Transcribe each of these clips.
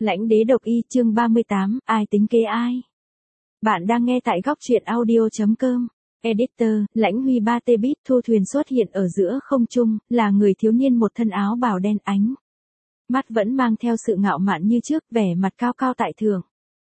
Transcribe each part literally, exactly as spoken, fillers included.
Lãnh đế độc y chương ba mươi tám, ai tính kế ai? Bạn đang nghe tại góc truyện audio.com. Editor, Lãnh Huy ba tê bít thu thuyền xuất hiện ở giữa không trung, là người thiếu niên một thân áo bào đen ánh. Mắt vẫn mang theo sự ngạo mạn như trước, vẻ mặt cao cao tại thượng.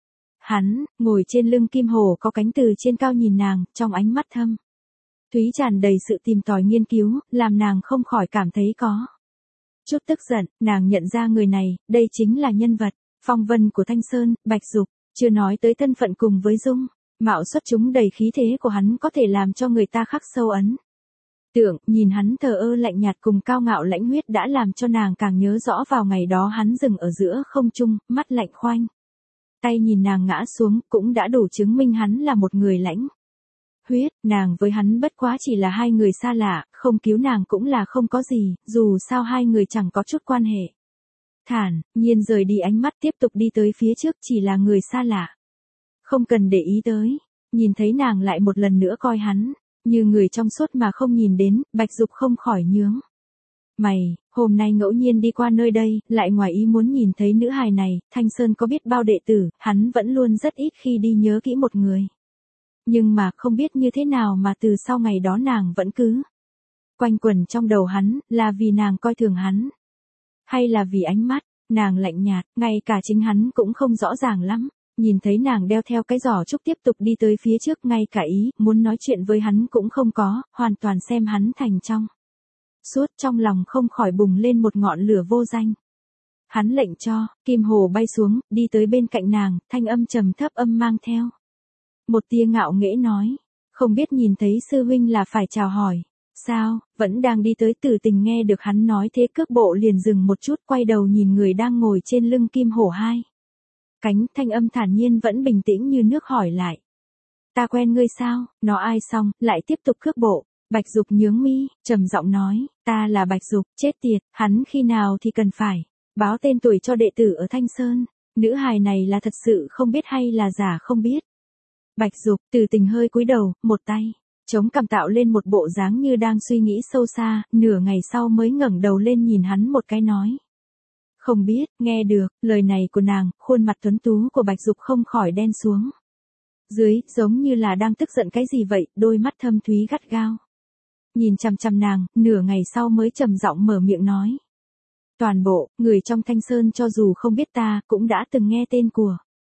Hắn, ngồi trên lưng kim hồ có cánh từ trên cao nhìn nàng, trong ánh mắt thâm thúy tràn đầy sự tìm tòi nghiên cứu, làm nàng không khỏi cảm thấy có chút tức giận. Nàng nhận ra người này, đây chính là nhân vật phong vân của Thanh Sơn, Bạch Dục. Chưa nói tới thân phận cùng với dung mạo xuất chúng đầy khí thế của hắn có thể làm cho người ta khắc sâu ấn tượng. Nhìn hắn thờ ơ lạnh nhạt cùng cao ngạo lãnh huyết đã làm cho nàng càng nhớ rõ vào ngày đó hắn dừng ở giữa không trung, mắt lạnh khoanh tay nhìn nàng ngã xuống, cũng đã đủ chứng minh hắn là một người lãnh huyết. Nàng với hắn bất quá chỉ là hai người xa lạ, không cứu nàng cũng là không có gì, dù sao hai người chẳng có chút quan hệ. Thản nhiên rời đi ánh mắt tiếp tục đi tới phía trước, chỉ là người xa lạ, không cần để ý tới. Nhìn thấy nàng lại một lần nữa coi hắn như người trong suốt mà không nhìn đến, Bạch Dục không khỏi nhướng mày. Hôm nay ngẫu nhiên đi qua nơi đây, lại ngoài ý muốn nhìn thấy nữ hài này. Thanh Sơn có biết bao đệ tử, hắn vẫn luôn rất ít khi đi nhớ kỹ một người. Nhưng mà không biết như thế nào mà từ sau ngày đó nàng vẫn cứ quanh quẩn trong đầu hắn, là vì nàng coi thường hắn, hay là vì ánh mắt nàng lạnh nhạt, ngay cả chính hắn cũng không rõ ràng lắm. Nhìn thấy nàng đeo theo cái giỏ trúc tiếp tục đi tới phía trước, ngay cả ý muốn nói chuyện với hắn cũng không có, hoàn toàn xem hắn thành trong suốt. Trong lòng không khỏi bùng lên một ngọn lửa vô danh. Hắn lệnh cho kim hồ bay xuống, đi tới bên cạnh nàng, thanh âm trầm thấp âm mang theo một tia ngạo nghễ nói: không biết nhìn thấy sư huynh là phải chào hỏi sao? Vẫn đang đi tới Tử Tình nghe được hắn nói thế, cước bộ liền dừng một chút, quay đầu nhìn người đang ngồi trên lưng kim hổ hai cánh, thanh âm thản nhiên vẫn bình tĩnh như nước hỏi lại: ta quen ngươi sao? Nó ai xong, lại tiếp tục cước bộ. Bạch Dục nhướng mi, trầm giọng nói: ta là Bạch Dục. Chết tiệt, hắn khi nào thì cần phải báo tên tuổi cho đệ tử ở Thanh Sơn. Nữ hài này là thật sự không biết hay là giả không biết? Bạch Dục, Tử Tình hơi cúi đầu, một tay chống cằm tạo lên một bộ dáng như đang suy nghĩ sâu xa, nửa ngày sau mới ngẩng đầu lên nhìn hắn một cái nói: không biết. Nghe được lời này của nàng, khuôn mặt tuấn tú của Bạch Dục không khỏi đen xuống dưới, giống như là đang tức giận cái gì vậy, đôi mắt thâm thúy gắt gao nhìn chằm chằm nàng, nửa ngày sau mới trầm giọng mở miệng nói: toàn bộ người trong Thanh Sơn cho dù không biết ta, cũng đã từng nghe tên của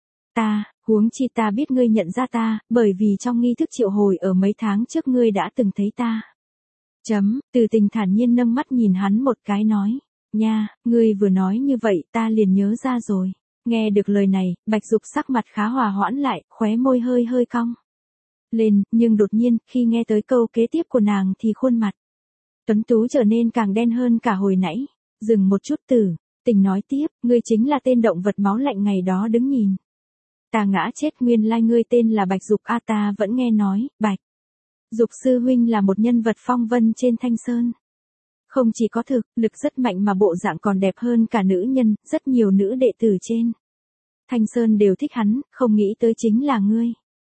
ta, huống chi ta biết ngươi nhận ra ta, bởi vì trong nghi thức triệu hồi ở mấy tháng trước ngươi đã từng thấy ta. Chấm, Từ Tình thản nhiên nâng mắt nhìn hắn một cái nói: nha, ngươi vừa nói như vậy ta liền nhớ ra rồi. Nghe được lời này, Bạch Dục sắc mặt khá hòa hoãn lại, khóe môi hơi hơi cong lên, nhưng đột nhiên, khi nghe tới câu kế tiếp của nàng thì khuôn mặt tuấn tú trở nên càng đen hơn cả hồi nãy. Dừng một chút, Tử Tình nói tiếp: ngươi chính là tên động vật máu lạnh ngày đó đứng nhìn ta ngã chết, nguyên lai ngươi tên là Bạch Dục a. Ta vẫn nghe nói, Bạch Dục sư huynh là một nhân vật phong vân trên Thanh Sơn. Không chỉ có thực lực rất mạnh mà bộ dạng còn đẹp hơn cả nữ nhân, rất nhiều nữ đệ tử trên Thanh Sơn đều thích hắn, không nghĩ tới chính là ngươi.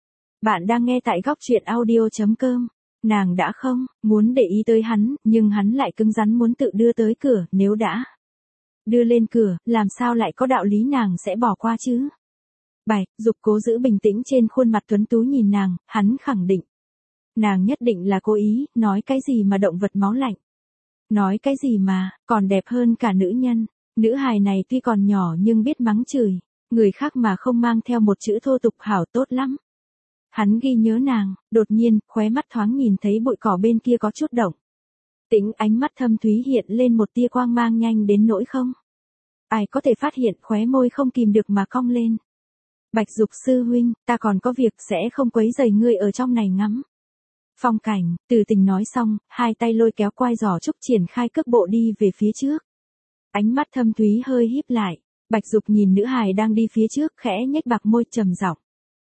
Bạn đang nghe tại góc truyện audio.com. Nàng đã không muốn để ý tới hắn, nhưng hắn lại cứng rắn muốn tự đưa tới cửa, nếu đã đưa lên cửa, làm sao lại có đạo lý nàng sẽ bỏ qua chứ? Bạch Dục cố giữ bình tĩnh trên khuôn mặt tuấn tú nhìn nàng, hắn khẳng định nàng nhất định là cố ý. Nói cái gì mà động vật máu lạnh? Nói cái gì mà còn đẹp hơn cả nữ nhân? Nữ hài này tuy còn nhỏ nhưng biết mắng chửi người khác mà không mang theo một chữ thô tục, hảo tốt lắm. Hắn ghi nhớ nàng, đột nhiên, khóe mắt thoáng nhìn thấy bụi cỏ bên kia có chút động tĩnh, ánh mắt thâm thúy hiện lên một tia quang mang nhanh đến nỗi không ai có thể phát hiện, khóe môi không kìm được mà cong lên. Bạch Dục sư huynh, ta còn có việc, sẽ không quấy rầy ngươi ở trong này ngắm phong cảnh. Từ Tình nói xong, hai tay lôi kéo quai giỏ trúc triển khai cước bộ đi về phía trước. Ánh mắt thâm thúy hơi híp lại. Bạch Dục nhìn nữ hài đang đi phía trước, khẽ nhếch bạc môi trầm giọng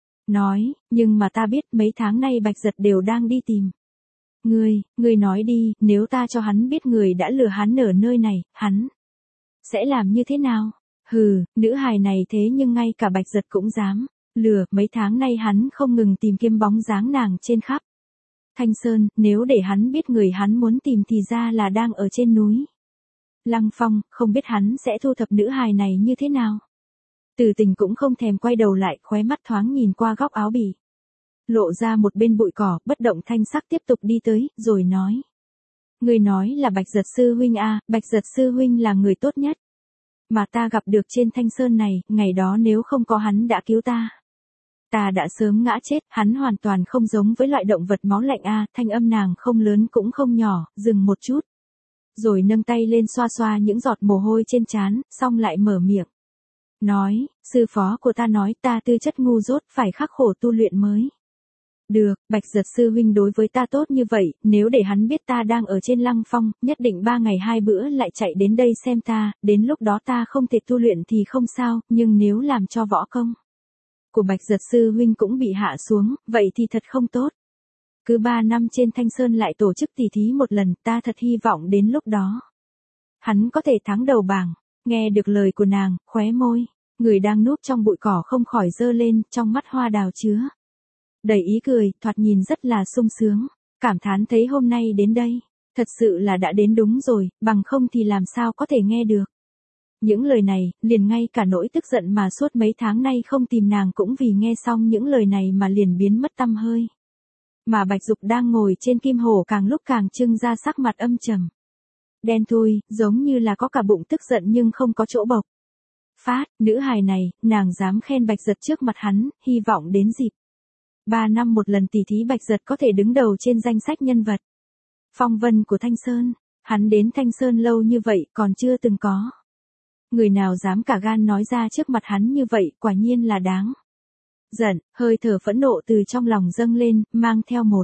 nói: nhưng mà ta biết mấy tháng nay Bạch Giật đều đang đi tìm ngươi. Ngươi nói đi, nếu ta cho hắn biết người đã lừa hắn ở nơi này, hắn sẽ làm như thế nào? Hừ, nữ hài này thế nhưng ngay cả Bạch Giật cũng dám lừa. Mấy tháng nay hắn không ngừng tìm kiếm bóng dáng nàng trên khắp Thanh Sơn, nếu để hắn biết người hắn muốn tìm thì ra là đang ở trên núi Lăng Phong, không biết hắn sẽ thu thập nữ hài này như thế nào. Từ Tình cũng không thèm quay đầu lại, khóe mắt thoáng nhìn qua góc áo bì. Lộ ra một bên bụi cỏ, bất động thanh sắc tiếp tục đi tới, rồi nói. Người nói là Bạch Giật sư huynh à, Bạch Giật sư huynh là người tốt nhất. Mà ta gặp được trên Thanh Sơn này, ngày đó nếu không có hắn đã cứu ta. Ta đã sớm ngã chết, hắn hoàn toàn không giống với loại động vật máu lạnh a. Thanh âm nàng không lớn cũng không nhỏ, dừng một chút. Rồi nâng tay lên xoa xoa những giọt mồ hôi trên trán, xong lại mở miệng. Nói, sư phó của ta nói ta tư chất ngu dốt phải khắc khổ tu luyện mới. Được, Bạch Giật sư huynh đối với ta tốt như vậy, nếu để hắn biết ta đang ở trên Lăng Phong, nhất định ba ngày hai bữa lại chạy đến đây xem ta, đến lúc đó ta không thể tu luyện thì không sao, nhưng nếu làm cho võ công của Bạch Giật sư huynh cũng bị hạ xuống, vậy thì thật không tốt. Cứ ba năm trên Thanh Sơn lại tổ chức tỉ thí một lần, ta thật hy vọng đến lúc đó hắn có thể thắng đầu bảng. Nghe được lời của nàng, khóe môi, người đang núp trong bụi cỏ không khỏi giơ lên, trong mắt hoa đào chứa đầy ý cười, thoạt nhìn rất là sung sướng, cảm thán thấy hôm nay đến đây, thật sự là đã đến đúng rồi, bằng không thì làm sao có thể nghe được. Những lời này, liền ngay cả nỗi tức giận mà suốt mấy tháng nay không tìm nàng cũng vì nghe xong những lời này mà liền biến mất tăm hơi. Mà Bạch Dục đang ngồi trên kim hổ càng lúc càng trưng ra sắc mặt âm trầm. Đen thui, giống như là có cả bụng tức giận nhưng không có chỗ bộc phát, nữ hài này, nàng dám khen Bạch Giật trước mặt hắn, hy vọng đến dịp ba năm một lần tỷ thí Bạch Giật có thể đứng đầu trên danh sách nhân vật phong vân của Thanh Sơn. Hắn đến Thanh Sơn lâu như vậy còn chưa từng có người nào dám cả gan nói ra trước mặt hắn như vậy, quả nhiên là đáng giận. Hơi thở phẫn nộ từ trong lòng dâng lên, mang theo một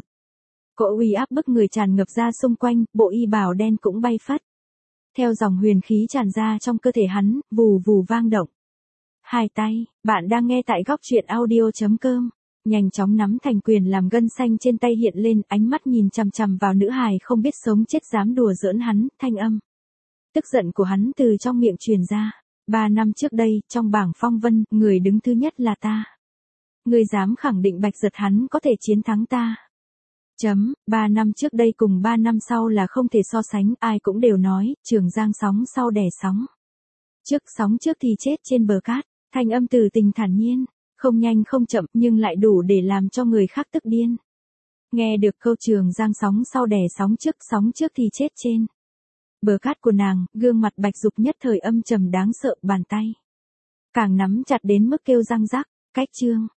cỗ uy áp bức người tràn ngập ra xung quanh, bộ y bào đen cũng bay phất theo dòng huyền khí tràn ra trong cơ thể hắn, vù vù vang động. Hai tay, bạn đang nghe tại góc truyện audio chấm com. Nhanh chóng nắm thành quyền làm gân xanh trên tay hiện lên, ánh mắt nhìn chằm chằm vào nữ hài không biết sống chết dám đùa giỡn hắn, thanh âm tức giận của hắn từ trong miệng truyền ra. Ba năm trước đây, trong bảng phong vân, người đứng thứ nhất là ta. Người dám khẳng định Bạch Giật hắn có thể chiến thắng ta. Chấm, ba năm trước đây cùng ba năm sau là không thể so sánh, ai cũng đều nói, Trường Giang sóng sau đè sóng. Trước sóng trước thì chết trên bờ cát, thanh âm Từ Tình thản nhiên, không nhanh không chậm nhưng lại đủ để làm cho người khác tức điên. Nghe được câu Trường Giang sóng sau đè sóng trước, sóng trước thì chết trên bờ cát của nàng, gương mặt Bạch Dục nhất thời âm trầm đáng sợ, bàn tay càng nắm chặt đến mức kêu răng rắc, cách chương.